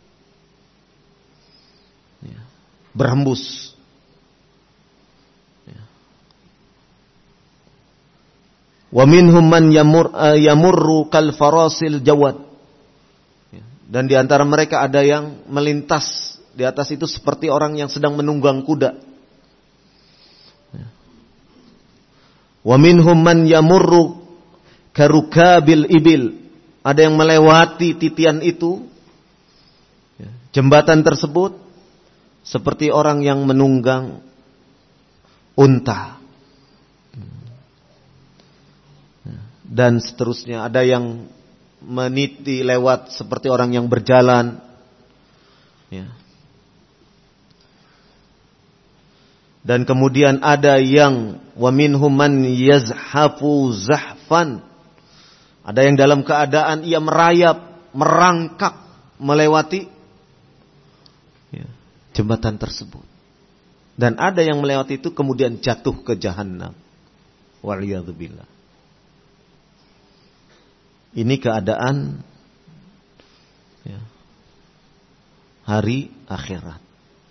Ya. Berhembus. Ya. Wa minhum man yamurru kal farasil jawad. Ya. Dan di antara mereka ada yang melintas di atas itu seperti orang yang sedang menunggang kuda. Wa minhum man yamurru karukabil ibil. Ada yang melewati titian itu, jembatan tersebut, seperti orang yang menunggang unta. Dan seterusnya. Ada yang meniti lewat seperti orang yang berjalan. Ya. Dan kemudian ada yang wa minhum man yazhafu zahfan. Ada yang dalam keadaan ia merayap, merangkak melewati ya, jembatan tersebut. Dan ada yang melewati itu kemudian jatuh ke Jahannam. Waliyadzubillah. Ini keadaan ya, hari akhirat.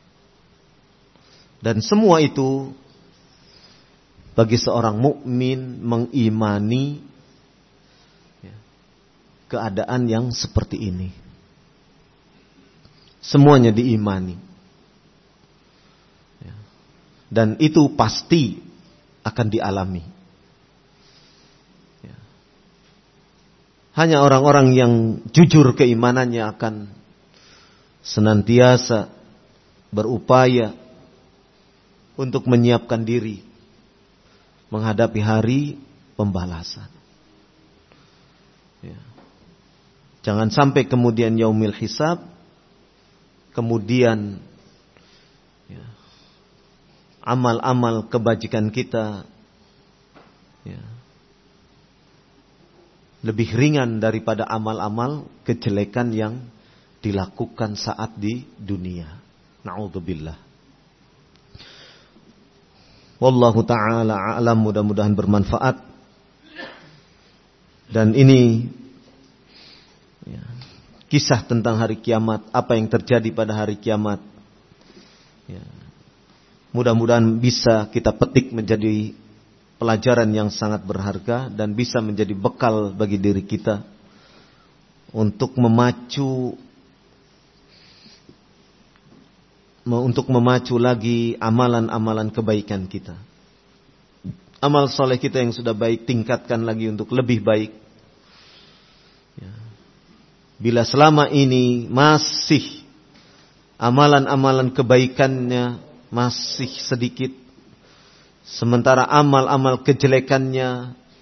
Dan semua itu bagi seorang mukmin mengimani ya, keadaan yang seperti ini. Semuanya diimani. Ya. Dan itu pasti akan dialami. Ya. Hanya orang-orang yang jujur keimanannya akan senantiasa berupaya untuk menyiapkan diri menghadapi hari pembalasan. Ya. Jangan sampai kemudian yaumil hisab, kemudian ya, amal-amal kebajikan kita ya, lebih ringan daripada amal-amal kejelekan yang dilakukan saat di dunia. Na'udzubillah. Wallahu ta'ala a'lam, mudah-mudahan bermanfaat. Dan ini ya, kisah tentang hari kiamat, apa yang terjadi pada hari kiamat. Ya, mudah-mudahan bisa kita petik menjadi pelajaran yang sangat berharga dan bisa menjadi bekal bagi diri kita untuk memacu lagi amalan-amalan kebaikan kita. Amal soleh kita yang sudah baik, tingkatkan lagi untuk lebih baik. Ya. Bila selama ini masih amalan-amalan kebaikannya masih sedikit, sementara amal-amal kejelekannya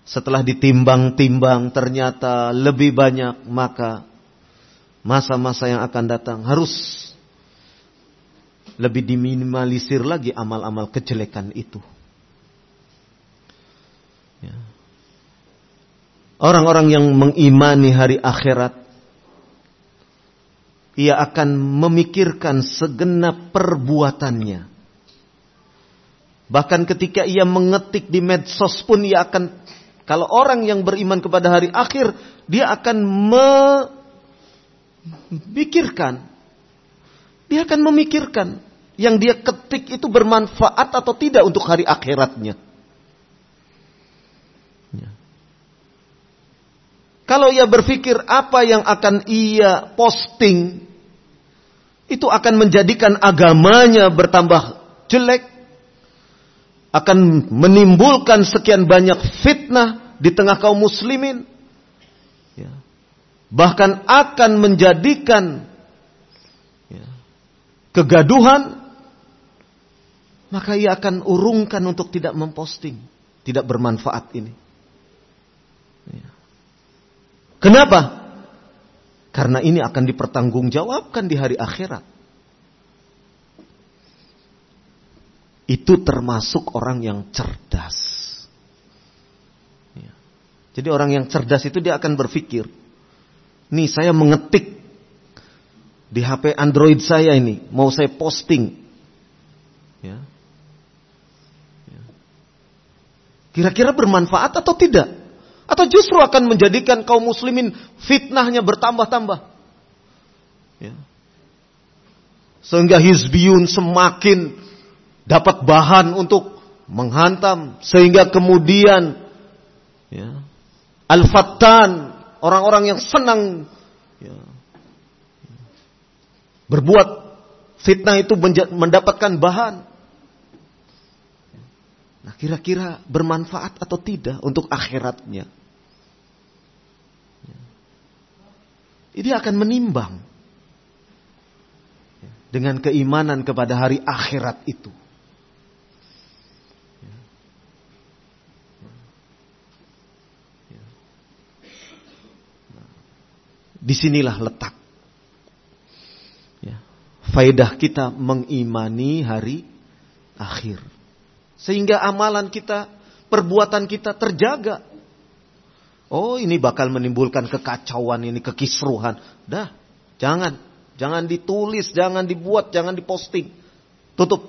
setelah ditimbang-timbang ternyata lebih banyak, maka masa-masa yang akan datang harus lebih diminimalisir lagi amal-amal kejelekan itu. Ya. Orang-orang yang mengimani hari akhirat, ia akan memikirkan segenap perbuatannya. Bahkan ketika ia mengetik di medsos pun ia akan, kalau orang yang beriman kepada hari akhir, dia akan memikirkan. Dia akan memikirkan yang dia ketik itu bermanfaat atau tidak untuk hari akhiratnya. Ya. Kalau ia berpikir apa yang akan ia posting itu akan menjadikan agamanya bertambah jelek, akan menimbulkan sekian banyak fitnah di tengah kaum muslimin, ya. Bahkan akan menjadikan kegaduhan, maka ia akan urungkan untuk tidak memposting, tidak bermanfaat ini. Ya. Kenapa? Karena ini akan dipertanggungjawabkan di hari akhirat. Itu termasuk orang yang cerdas. Ya. Jadi orang yang cerdas itu dia akan berpikir, nih saya mengetik di HP Android saya ini, mau saya posting. Ya. Ya. Kira-kira bermanfaat atau tidak? Atau justru akan menjadikan kaum muslimin fitnahnya bertambah-tambah. Ya. Sehingga hizbiyun semakin dapat bahan untuk menghantam. Sehingga kemudian ya, al-fattan, orang-orang yang senang ya, berbuat fitnah itu mendapatkan bahan. Nah, kira-kira bermanfaat atau tidak untuk akhiratnya? Dia akan menimbang dengan keimanan kepada hari akhirat itu. Disinilah letak faedah kita mengimani hari akhir. Sehingga amalan kita, perbuatan kita terjaga. Oh, ini bakal menimbulkan kekacauan ini, kekisruhan. Dah, jangan ditulis, jangan dibuat, jangan diposting. Tutup.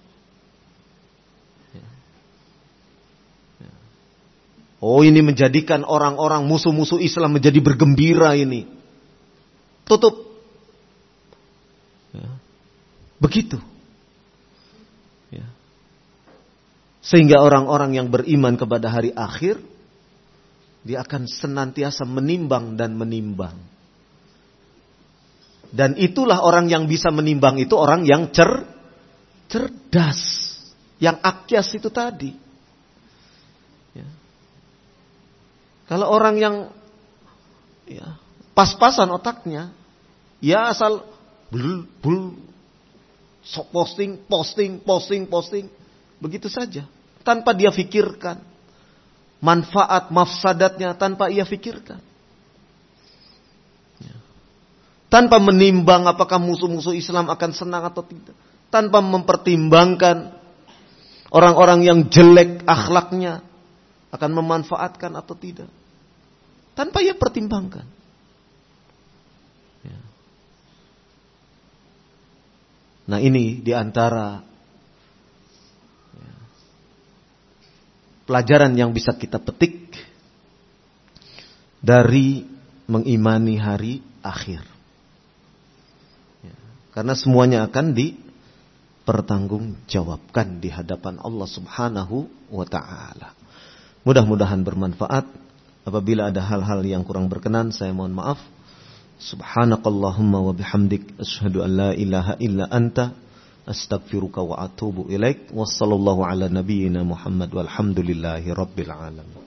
Oh, ini menjadikan orang-orang musuh-musuh Islam menjadi bergembira ini. Tutup. Begitu. Ya. Sehingga orang-orang yang beriman kepada hari akhir, dia akan senantiasa menimbang dan menimbang. Dan itulah orang yang bisa menimbang itu orang yang cerdas. Yang akyas itu tadi. Ya. Kalau orang yang ya, pas-pasan otaknya, ya asal posting, begitu saja. Tanpa dia fikirkan manfaat, mafsadatnya, tanpa ia fikirkan. Ya. Tanpa menimbang apakah musuh-musuh Islam akan senang atau tidak. Tanpa mempertimbangkan orang-orang yang jelek akhlaknya akan memanfaatkan atau tidak. Tanpa ia pertimbangkan. Ya. Nah, ini diantara pelajaran yang bisa kita petik dari mengimani hari akhir. Ya. Karena semuanya akan dipertanggungjawabkan di hadapan Allah Subhanahu wa ta'ala. Mudah-mudahan bermanfaat. Apabila ada hal-hal yang kurang berkenan, saya mohon maaf. Subhanakallahumma wa bihamdik asyhadu an la ilaha illa anta astaghfiruka wa atubu ilaik. Wassallallahu ala nabiyyina Muhammad walhamdulillahi rabbil alamin.